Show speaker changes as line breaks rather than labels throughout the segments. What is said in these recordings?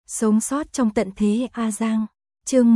Sống sót trong tận thế A Giang. Chương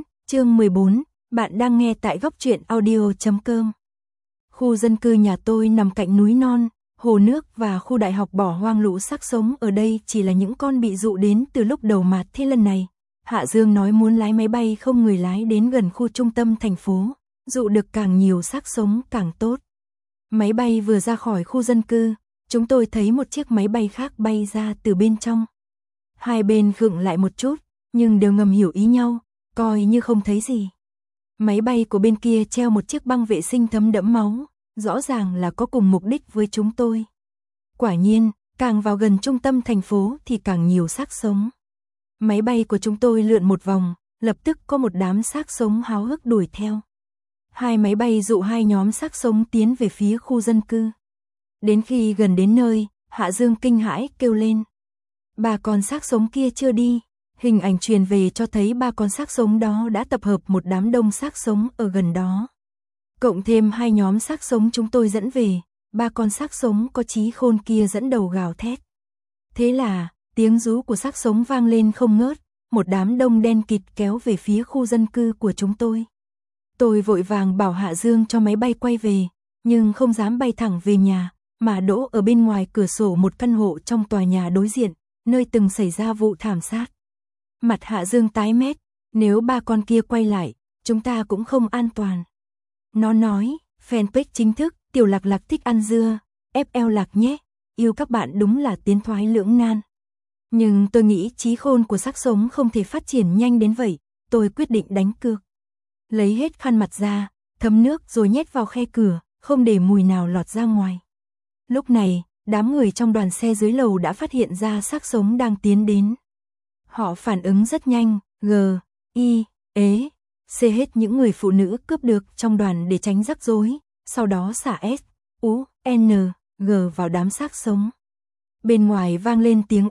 14, bạn đang nghe tại góc truyện audio.com. Khu dân cư nhà tôi nằm cạnh núi non, hồ nước và khu đại học bỏ hoang. Lũ xác sống ở đây chỉ là những con bị dụ đến từ lúc đầu mà thế lần này. Hạ Dương nói muốn lái máy bay không người lái đến gần khu trung tâm thành phố, dụ được càng nhiều xác sống càng tốt. Máy bay vừa ra khỏi khu dân cư, chúng tôi thấy một chiếc máy bay khác bay ra từ bên trong. Hai bên khựng lại một chút, nhưng đều ngầm hiểu ý nhau, coi như không thấy gì. Máy bay của bên kia treo một chiếc băng vệ sinh thấm đẫm máu, rõ ràng là có cùng mục đích với chúng tôi. Quả nhiên, càng vào gần trung tâm thành phố thì càng nhiều xác sống. Máy bay của chúng tôi lượn một vòng, lập tức có một đám xác sống háo hức đuổi theo. Hai máy bay dụ hai nhóm xác sống tiến về phía khu dân cư. Đến khi gần đến nơi, Hạ Dương kinh hãi kêu lên. Ba con xác sống kia chưa đi. Hình ảnh truyền về cho thấy ba con xác sống đó đã tập hợp một đám đông xác sống ở gần đó. Cộng thêm hai nhóm xác sống chúng tôi dẫn về, ba con xác sống có trí khôn kia dẫn đầu gào thét. Thế là, tiếng rú của xác sống vang lên không ngớt, một đám đông đen kịt kéo về phía khu dân cư của chúng tôi. Tôi vội vàng bảo Hạ Dương cho máy bay quay về, nhưng không dám bay thẳng về nhà, mà đỗ ở bên ngoài cửa sổ một căn hộ trong tòa nhà đối diện, nơi từng xảy ra vụ thảm sát. Mặt Hạ Dương tái mét, nếu ba con kia quay lại, chúng ta cũng không an toàn. Nó nói, fanpage chính thức, Tiểu Lạc Lạc thích ăn dưa, FL Lạc nhé, yêu các bạn đúng là tiến thoái lưỡng nan. Nhưng tôi nghĩ trí khôn của xác sống không thể phát triển nhanh đến vậy, tôi quyết định đánh cược. Lấy hết khăn mặt ra, thấm nước rồi nhét vào khe cửa, không để mùi nào lọt ra ngoài. Lúc này, đám người trong đoàn xe dưới lầu đã phát hiện ra xác sống đang tiến đến. Họ phản ứng rất nhanh, C hết những người phụ nữ cướp được trong đoàn để tránh rắc rối, sau đó xả G vào đám xác sống. Bên ngoài vang lên tiếng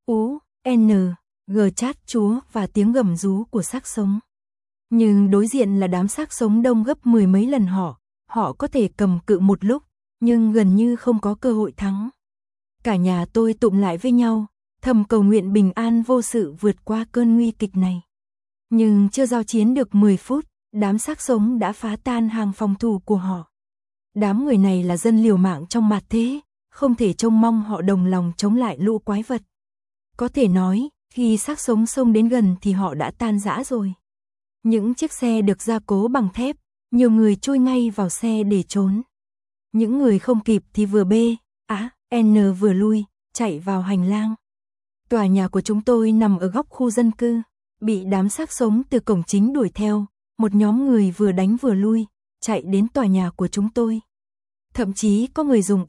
G chát chúa và tiếng gầm rú của xác sống. Nhưng đối diện là đám xác sống đông gấp 10 mấy lần họ có thể cầm cự một lúc, nhưng gần như không có cơ hội thắng. Cả nhà tôi tụm lại với nhau, thầm cầu nguyện bình an vô sự vượt qua cơn nguy kịch này. Nhưng chưa giao chiến được 10 phút, đám xác sống đã phá tan hàng phòng thủ của họ. Đám người này là dân liều mạng trong mạt thế, không thể trông mong họ đồng lòng chống lại lũ quái vật. Có thể nói, khi xác sống xông đến gần thì họ đã tan rã rồi. Những chiếc xe được gia cố bằng thép, nhiều người chui ngay vào xe để trốn. Những người không kịp thì vừa vừa lui, chạy vào hành lang. Tòa nhà của chúng tôi nằm ở góc khu dân cư, bị đám xác sống từ cổng chính đuổi theo, một nhóm người vừa đánh vừa lui, chạy đến tòa nhà của chúng tôi. Thậm chí có người dùng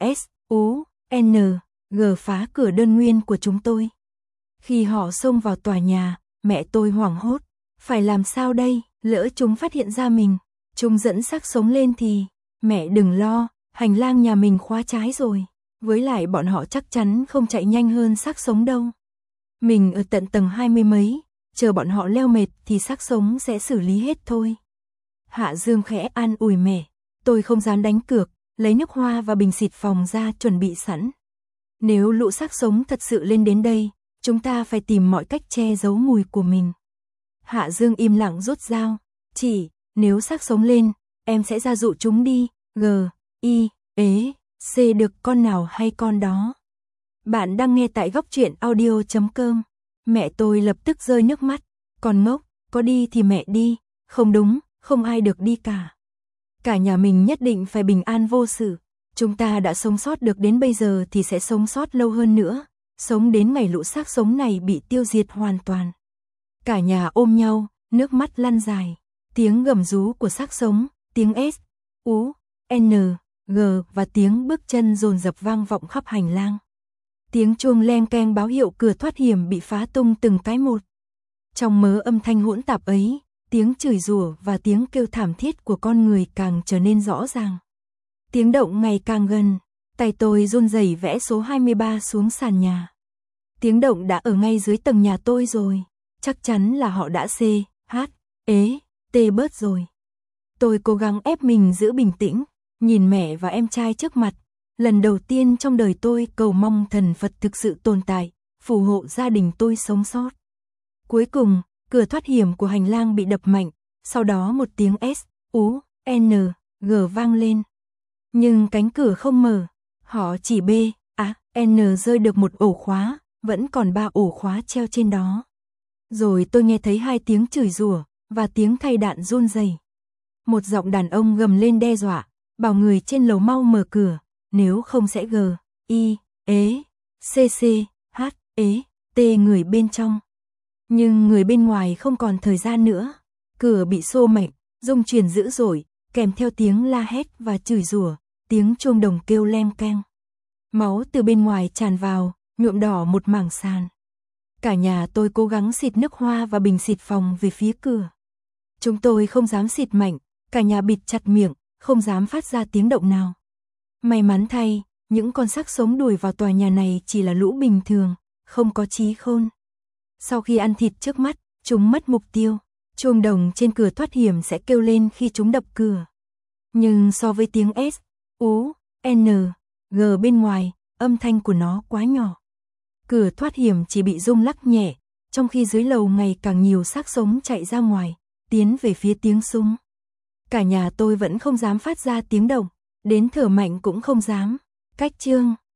SUNG phá cửa đơn nguyên của chúng tôi. Khi họ xông vào tòa nhà, mẹ tôi hoảng hốt, phải làm sao đây, lỡ chúng phát hiện ra mình, chúng dẫn xác sống lên thì, mẹ đừng lo, hành lang nhà mình khóa trái rồi, với lại bọn họ chắc chắn không chạy nhanh hơn xác sống đâu. Mình ở tận tầng 20 mấy, chờ bọn họ leo mệt thì xác sống sẽ xử lý hết thôi. Hạ Dương khẽ an ủi mẹ, tôi không dám đánh cược, lấy nước hoa và bình xịt phòng ra chuẩn bị sẵn. Nếu lũ xác sống thật sự lên đến đây, chúng ta phải tìm mọi cách che giấu mùi của mình. Hạ Dương im lặng rút dao, chỉ, nếu xác sống lên, em sẽ ra dụ chúng đi, C được con nào hay con đó. Bạn đang nghe tại góc truyện audio.com. Mẹ tôi lập tức rơi nước mắt, con ngốc, có đi thì mẹ đi, không đúng, không ai được đi cả. Cả nhà mình nhất định phải bình an vô sự, chúng ta đã sống sót được đến bây giờ thì sẽ sống sót lâu hơn nữa, sống đến ngày lũ xác sống này bị tiêu diệt hoàn toàn. Cả nhà ôm nhau, nước mắt lăn dài, tiếng gầm rú của xác sống, tiếng SUNG và tiếng bước chân dồn dập vang vọng khắp hành lang. Tiếng chuông leng keng báo hiệu cửa thoát hiểm bị phá tung từng cái một. Trong mớ âm thanh hỗn tạp ấy, tiếng chửi rủa và tiếng kêu thảm thiết của con người càng trở nên rõ ràng. Tiếng động ngày càng gần, tay tôi run rẩy vẽ số 23 xuống sàn nhà. Tiếng động đã ở ngay dưới tầng nhà tôi rồi, chắc chắn là họ đã bớt rồi. Tôi cố gắng ép mình giữ bình tĩnh, nhìn mẹ và em trai trước mặt. Lần đầu tiên trong đời tôi cầu mong thần Phật thực sự tồn tại, phù hộ gia đình tôi sống sót. Cuối cùng, cửa thoát hiểm của hành lang bị đập mạnh, sau đó một tiếng S, U, N, G vang lên. Nhưng cánh cửa không mở, họ chỉ B, A, N rơi được một ổ khóa, vẫn còn 3 ổ khóa treo trên đó. Rồi tôi nghe thấy 2 tiếng chửi rủa và tiếng thay đạn run rẩy. Một giọng đàn ông gầm lên đe dọa, bảo người trên lầu mau mở cửa, nếu không sẽ G, I, ế, C, H, ế, T người bên trong. Nhưng người bên ngoài không còn thời gian nữa. Cửa bị xô mạnh, rung chuyển dữ dội, kèm theo tiếng la hét và chửi rủa, tiếng chuông đồng kêu leng keng. Máu từ bên ngoài tràn vào, nhuộm đỏ một mảng sàn. Cả nhà tôi cố gắng xịt nước hoa và bình xịt phòng về phía cửa. Chúng tôi không dám xịt mạnh, cả nhà bịt chặt miệng, không dám phát ra tiếng động nào. May mắn thay, những con xác sống đuổi vào tòa nhà này chỉ là lũ bình thường, không có trí khôn. Sau khi ăn thịt trước mắt, chúng mất mục tiêu. Chuông đồng trên cửa thoát hiểm sẽ kêu lên khi chúng đập cửa. Nhưng so với tiếng S, U, N, G bên ngoài, âm thanh của nó quá nhỏ. Cửa thoát hiểm chỉ bị rung lắc nhẹ, trong khi dưới lầu ngày càng nhiều xác sống chạy ra ngoài, tiến về phía tiếng súng. Cả nhà tôi vẫn không dám phát ra tiếng động, đến thở mạnh cũng không dám. Cách chương